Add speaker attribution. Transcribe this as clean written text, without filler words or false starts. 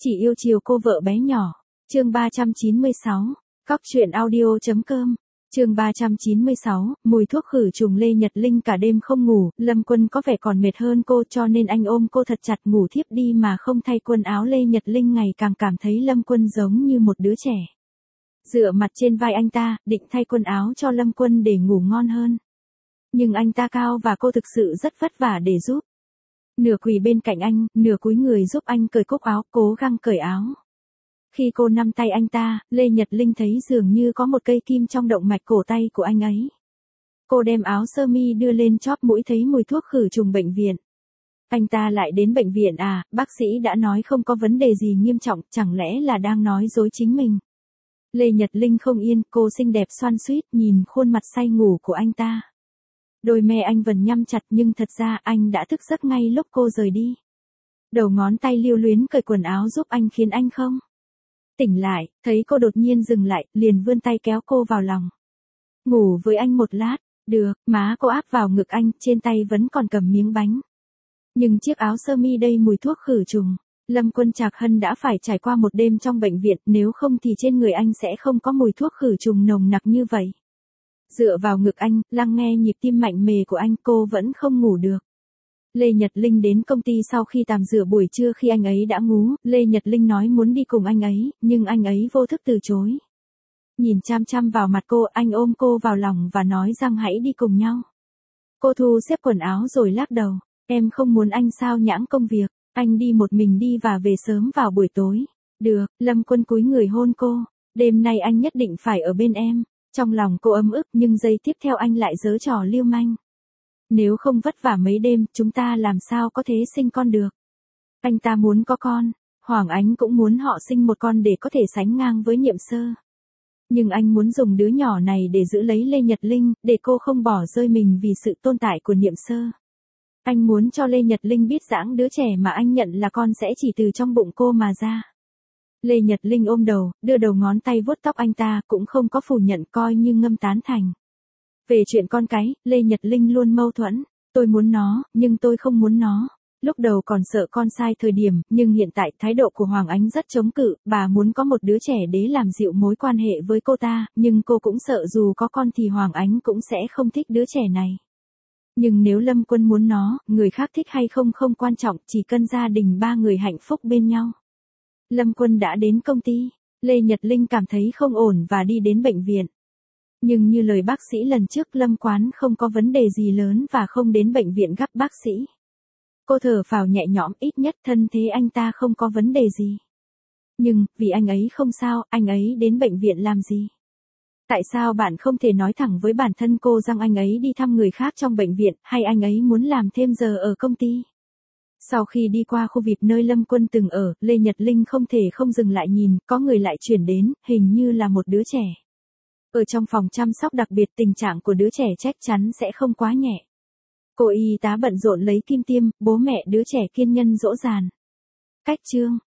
Speaker 1: Chỉ yêu chiều cô vợ bé nhỏ. Chương 396. Cóc truyện audio.com. Chương 396, mùi thuốc khử trùng. Lê Nhật Linh cả đêm không ngủ, Lâm Quân có vẻ còn mệt hơn cô cho nên anh ôm cô thật chặt ngủ thiếp đi mà không thay quần áo. Lê Nhật Linh ngày càng cảm thấy Lâm Quân giống như một đứa trẻ. Dựa mặt trên vai anh ta, định thay quần áo cho Lâm Quân để ngủ ngon hơn. Nhưng anh ta cao và cô thực sự rất vất vả để giúp. Nửa quỳ bên cạnh anh, nửa cúi người giúp anh cởi cúc áo, cố gắng cởi áo. Khi cô nắm tay anh ta, Lê Nhật Linh thấy dường như có một cây kim trong động mạch cổ tay của anh ấy. Cô đem áo sơ mi đưa lên chóp mũi thấy mùi thuốc khử trùng bệnh viện. Anh ta lại đến bệnh viện à, bác sĩ đã nói không có vấn đề gì nghiêm trọng, chẳng lẽ là đang nói dối chính mình. Lê Nhật Linh không yên, cô xinh đẹp xoăn xuýt nhìn khuôn mặt say ngủ của anh ta. Đôi mê anh vẫn nhắm chặt nhưng thật ra anh đã thức giấc ngay lúc cô rời đi. Đầu ngón tay lưu luyến cởi quần áo giúp anh khiến anh không tỉnh lại, thấy cô đột nhiên dừng lại, liền vươn tay kéo cô vào lòng. Ngủ với anh một lát, được, má cô áp vào ngực anh, trên tay vẫn còn cầm miếng bánh. Nhưng chiếc áo sơ mi đây mùi thuốc khử trùng, Lâm Quân Trạc Hân đã phải trải qua một đêm trong bệnh viện, nếu không thì trên người anh sẽ không có mùi thuốc khử trùng nồng nặc như vậy. Dựa vào ngực anh, lắng nghe nhịp tim mạnh mề của anh, cô vẫn không ngủ được. Lê Nhật Linh đến công ty sau khi tắm rửa buổi trưa khi anh ấy đã ngủ, Lê Nhật Linh nói muốn đi cùng anh ấy, nhưng anh ấy vô thức từ chối. Nhìn chăm chăm vào mặt cô, anh ôm cô vào lòng và nói rằng hãy đi cùng nhau. Cô thu xếp quần áo rồi lắc đầu, em không muốn anh sao nhãng công việc, anh đi một mình đi và về sớm vào buổi tối. Được, Lâm Quân cúi người hôn cô, đêm nay anh nhất định phải ở bên em. Trong lòng cô ấm ức nhưng giây tiếp theo anh lại giở trò lưu manh. Nếu không vất vả mấy đêm, chúng ta làm sao có thể sinh con được. Anh ta muốn có con, Hoàng Ánh cũng muốn họ sinh một con để có thể sánh ngang với Niệm Sơ. Nhưng anh muốn dùng đứa nhỏ này để giữ lấy Lê Nhật Linh, để cô không bỏ rơi mình vì sự tồn tại của Niệm Sơ. Anh muốn cho Lê Nhật Linh biết rằng đứa trẻ mà anh nhận là con sẽ chỉ từ trong bụng cô mà ra. Lê Nhật Linh ôm đầu, đưa đầu ngón tay vuốt tóc anh ta, cũng không có phủ nhận, coi như ngâm tán thành. Về chuyện con cái, Lê Nhật Linh luôn mâu thuẫn. Tôi muốn nó, nhưng tôi không muốn nó. Lúc đầu còn sợ con sai thời điểm, nhưng hiện tại thái độ của Hoàng Ánh rất chống cự, bà muốn có một đứa trẻ để làm dịu mối quan hệ với cô ta, nhưng cô cũng sợ dù có con thì Hoàng Ánh cũng sẽ không thích đứa trẻ này. Nhưng nếu Lâm Quân muốn nó, người khác thích hay không không quan trọng, chỉ cần gia đình ba người hạnh phúc bên nhau. Lâm Quân đã đến công ty, Lê Nhật Linh cảm thấy không ổn và đi đến bệnh viện. Nhưng như lời bác sĩ lần trước, Lâm Quán không có vấn đề gì lớn và không đến bệnh viện gấp bác sĩ. Cô thở phào nhẹ nhõm, ít nhất thân thế anh ta không có vấn đề gì. Nhưng, vì anh ấy không sao, anh ấy đến bệnh viện làm gì? Tại sao bạn không thể nói thẳng với bản thân cô rằng anh ấy đi thăm người khác trong bệnh viện, hay anh ấy muốn làm thêm giờ ở công ty? Sau khi đi qua khu VIP nơi Lâm Quân từng ở, Lê Nhật Linh không thể không dừng lại nhìn, có người lại chuyển đến, hình như là một đứa trẻ. Ở trong phòng chăm sóc đặc biệt, tình trạng của đứa trẻ chắc chắn sẽ không quá nhẹ. Cô y tá bận rộn lấy kim tiêm, bố mẹ đứa trẻ kiên nhân dỗ dành. Cách chương